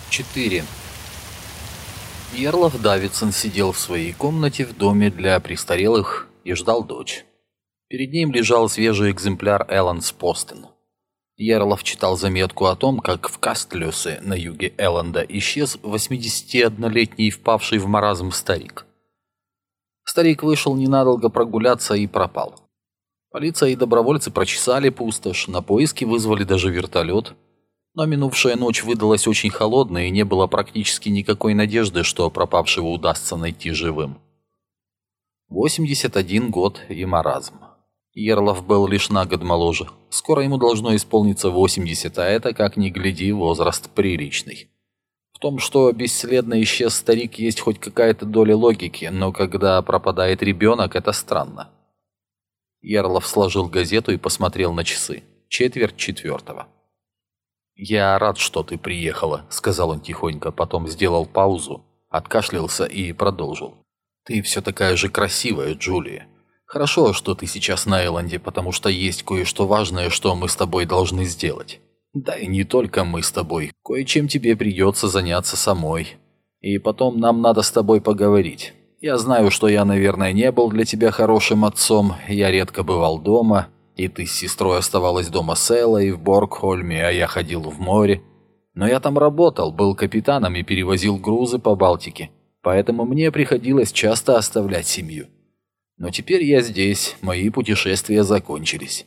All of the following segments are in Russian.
4. Ярлов Давидсон сидел в своей комнате в доме для престарелых и ждал дочь. Перед ним лежал свежий экземпляр Элландс Постен. Ярлов читал заметку о том, как в Кастлёсе на юге Элленда исчез 81-летний впавший в маразм старик. Старик вышел ненадолго прогуляться и пропал. Полиция и добровольцы прочесали пустошь, на поиски вызвали даже вертолет. Но минувшая ночь выдалась очень холодной, и не было практически никакой надежды, что пропавшего удастся найти живым. 81 год и маразм. Ярлов был лишь на год моложе. Скоро ему должно исполниться 80, а это, как ни гляди, возраст приличный. В том, что бесследно исчез старик, есть хоть какая-то доля логики, но когда пропадает ребенок, это странно. Ярлов сложил газету и посмотрел на часы. 3:45. «Я рад, что ты приехала», — сказал он тихонько, потом сделал паузу, откашлялся и продолжил. «Ты все такая же красивая, Джулия. Хорошо, что ты сейчас на Элленде, потому что есть кое-что важное, что мы с тобой должны сделать. Да и не только мы с тобой. Кое-чем тебе придется заняться самой. И потом нам надо с тобой поговорить. Я знаю, что я, наверное, не был для тебя хорошим отцом, я редко бывал дома, и ты с сестрой оставалась дома с Эллой в Боргхольме, а я ходил в море. Но я там работал, был капитаном и перевозил грузы по Балтике, поэтому мне приходилось часто оставлять семью. Но теперь я здесь, мои путешествия закончились».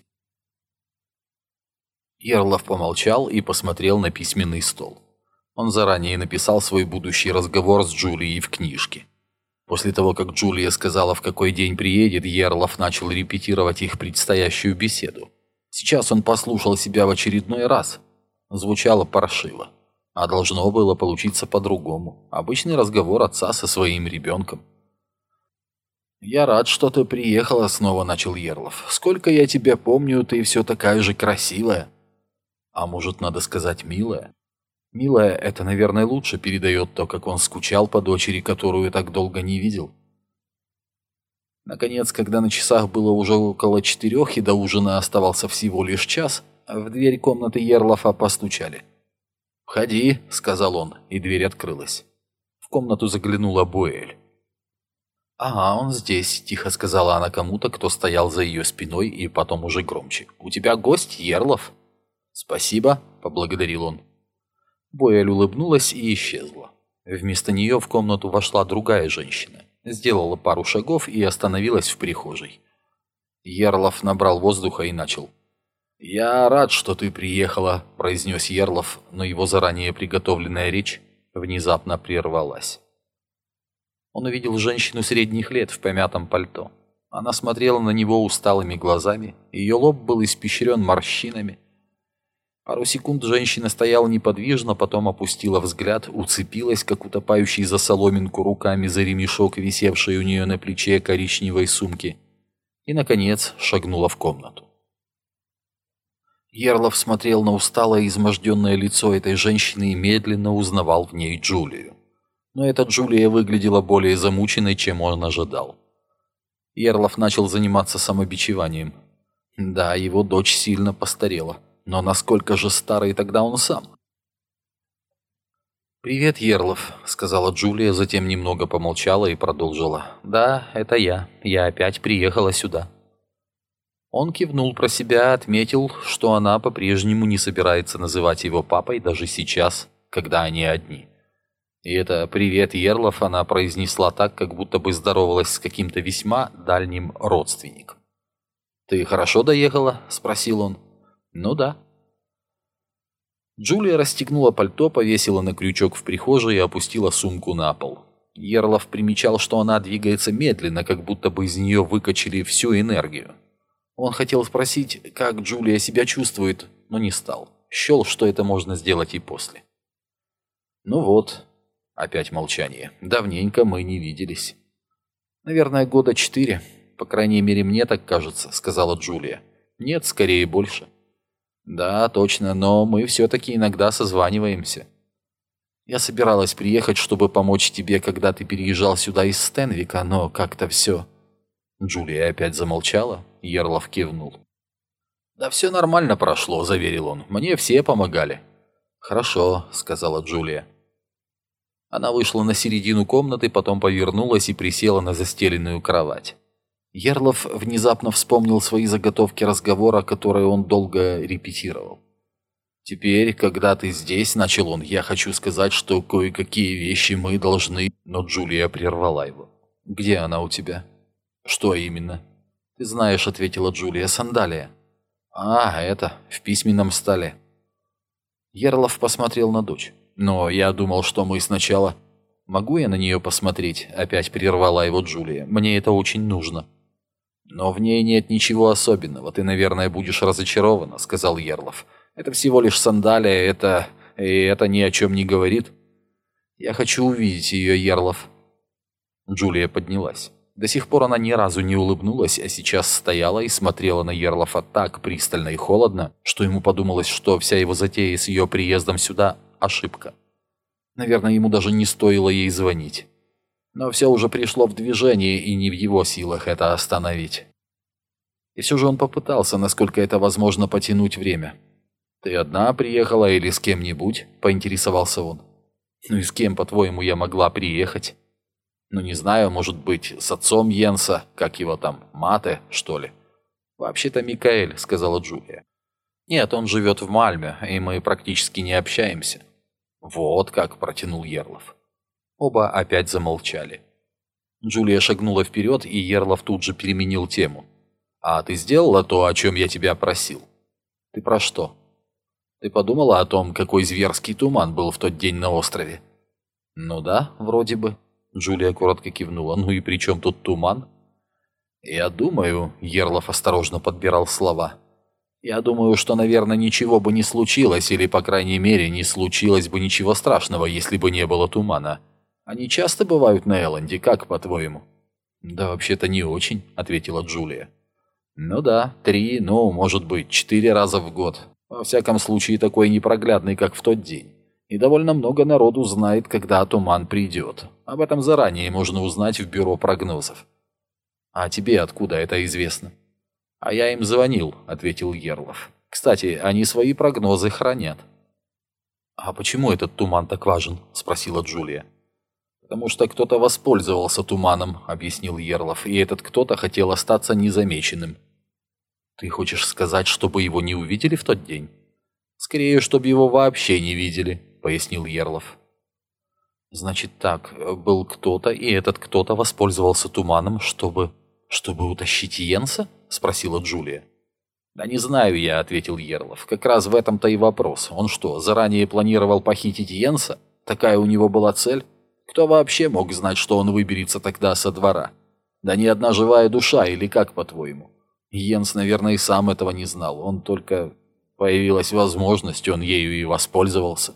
Ярлов помолчал и посмотрел на письменный стол. Он заранее написал свой будущий разговор с Джулией в книжке. После того, как Джулия сказала, в какой день приедет, Ярлов начал репетировать их предстоящую беседу. Сейчас он послушал себя в очередной раз. Звучало паршиво. А должно было получиться по-другому. Обычный разговор отца со своим ребенком. «Я рад, что ты приехала», — снова начал Ярлов. «Сколько я тебя помню, ты все такая же красивая». А может, надо сказать «милая»? «Милая» — это, наверное, лучше передает то, как он скучал по дочери, которую так долго не видел. Наконец, когда на часах было уже около 4 и до ужина оставался всего лишь час, в дверь комнаты Ярлова постучали. «Входи», — сказал он, и дверь открылась. В комнату заглянула Буэль. «Ага, он здесь», — тихо сказала она кому-то, кто стоял за ее спиной, и потом уже громче. «У тебя гость, Ярлов?» «Спасибо», — поблагодарил он. Буэль улыбнулась и исчезла. Вместо нее в комнату вошла другая женщина. Сделала пару шагов и остановилась в прихожей. Ярлов набрал воздуха и начал. «Я рад, что ты приехала», — произнес Ярлов, но его заранее приготовленная речь внезапно прервалась. Он увидел женщину средних лет в помятом пальто. Она смотрела на него усталыми глазами, ее лоб был испещрен морщинами. Пару секунд женщина стояла неподвижно, потом опустила взгляд, уцепилась, как утопающий за соломинку, руками за ремешок, висевший у нее на плече коричневой сумки, и, наконец, шагнула в комнату. Ярлов смотрел на усталое, изможденное лицо этой женщины и медленно узнавал в ней Джулию. Но эта Джулия выглядела более замученной, чем он ожидал. Ярлов начал заниматься самобичеванием. Да, его дочь сильно постарела. Но насколько же старый тогда он сам? «Привет, Ярлов», — сказала Джулия, затем немного помолчала и продолжила. «Да, это я. Я опять приехала сюда». Он кивнул про себя, отметил, что она по-прежнему не собирается называть его папой даже сейчас, когда они одни. И это «привет, Ярлов» она произнесла так, как будто бы здоровалась с каким-то весьма дальним родственником. «Ты хорошо доехала?» — спросил он. «Ну да». Джулия расстегнула пальто, повесила на крючок в прихожей и опустила сумку на пол. Ярлов примечал, что она двигается медленно, как будто бы из нее выкачали всю энергию. Он хотел спросить, как Джулия себя чувствует, но не стал. Счел, что это можно сделать и после. «Ну вот», — опять молчание, — «давненько мы не виделись». «Наверное, 4 года, по крайней мере, мне так кажется», — сказала Джулия. «Нет, скорее больше». «Да, точно, но мы все-таки иногда созваниваемся. Я собиралась приехать, чтобы помочь тебе, когда ты переезжал сюда из Стенвика, но как-то все...» Джулия опять замолчала, Ярлов кивнул. «Да все нормально прошло», — заверил он. «Мне все помогали». «Хорошо», — сказала Джулия. Она вышла на середину комнаты, потом повернулась и присела на застеленную кровать. Ярлов внезапно вспомнил свои заготовки разговора, которые он долго репетировал. «Теперь, когда ты здесь, — начал он, — я хочу сказать, что кое-какие вещи мы должны...» Но Джулия прервала его. «Где она у тебя?» «Что именно?» «Ты знаешь, — ответила Джулия, — сандалия». «А, это, в письменном столе». Ярлов посмотрел на дочь. «Но я думал, что мы сначала...» «Могу я на нее посмотреть?» — опять прервала его Джулия. «Мне это очень нужно». «Но в ней нет ничего особенного. Ты, наверное, будешь разочарована», — сказал Ярлов. «Это всего лишь сандалия, это ни о чем не говорит». «Я хочу увидеть ее, Ярлов». Джулия поднялась. До сих пор она ни разу не улыбнулась, а сейчас стояла и смотрела на Ярлова так пристально и холодно, что ему подумалось, что вся его затея с ее приездом сюда – ошибка. Наверное, ему даже не стоило ей звонить. Но все уже пришло в движение, и не в его силах это остановить. И все же он попытался, насколько это возможно, потянуть время. «Ты одна приехала или с кем-нибудь?» – поинтересовался он. «Ну и с кем, по-твоему, я могла приехать?» «Ну, не знаю, может быть, с отцом Йенса, как его там, Мате, что ли?» «Вообще-то Микаэль», — сказала Джулия. «Нет, он живет в Мальме, и мы практически не общаемся». «Вот как», — протянул Ярлов. Оба опять замолчали. Джулия шагнула вперед, и Ярлов тут же переменил тему. «А ты сделала то, о чем я тебя просил?» «Ты про что?» «Ты подумала о том, какой зверский туман был в тот день на острове?» «Ну да, вроде бы». Джулия коротко кивнула. «Ну и при чем тут туман?» «Я думаю...» — Ярлов осторожно подбирал слова. «Я думаю, что, наверное, ничего бы не случилось, или, по крайней мере, не случилось бы ничего страшного, если бы не было тумана. Они часто бывают на Элленде, как, по-твоему?» «Да, вообще-то не очень», — ответила Джулия. «Ну да, 3, ну, может быть, 4 раза в год. Во всяком случае, такой непроглядный, как в тот день. И довольно много народу знает, когда туман придет. Об этом заранее можно узнать в бюро прогнозов». «А тебе откуда это известно?» «А я им звонил», — ответил Ярлов. «Кстати, они свои прогнозы хранят». «А почему этот туман так важен?» — спросила Джулия. «Потому что кто-то воспользовался туманом», — объяснил Ярлов, «и этот кто-то хотел остаться незамеченным». «Ты хочешь сказать, чтобы его не увидели в тот день?» «Скорее, чтобы его вообще не видели», — пояснил Ярлов. «Значит так, был кто-то, и этот кто-то воспользовался туманом, чтобы утащить Йенса?» — спросила Джулия. «Да не знаю я», — ответил Ярлов. «Как раз в этом-то и вопрос. Он что, заранее планировал похитить Йенса? Такая у него была цель? Кто вообще мог знать, что он выберется тогда со двора? Да ни одна живая душа, или как, по-твоему? Йенс, наверное, и сам этого не знал. Он только... Появилась возможность, он ею и воспользовался».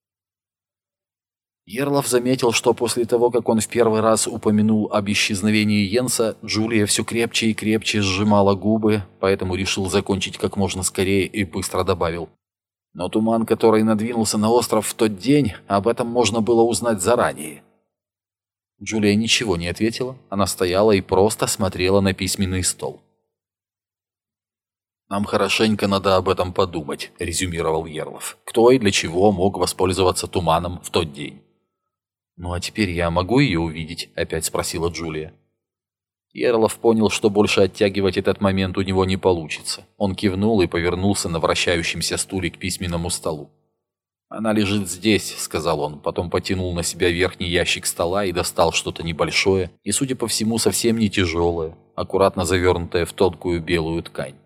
Ярлов заметил, что после того, как он в первый раз упомянул об исчезновении Йенса, Джулия все крепче и крепче сжимала губы, поэтому решил закончить как можно скорее и быстро добавил. «Но туман, который надвинулся на остров в тот день, об этом можно было узнать заранее». Джулия ничего не ответила, она стояла и просто смотрела на письменный стол. «Нам хорошенько надо об этом подумать», — резюмировал Ярлов. «Кто и для чего мог воспользоваться туманом в тот день?» «Ну а теперь я могу ее увидеть?» — опять спросила Джулия. Ярлов понял, что больше оттягивать этот момент у него не получится. Он кивнул и повернулся на вращающемся стуле к письменному столу. «Она лежит здесь», — сказал он, потом потянул на себя верхний ящик стола и достал что-то небольшое и, судя по всему, совсем не тяжелое, аккуратно завернутое в тонкую белую ткань.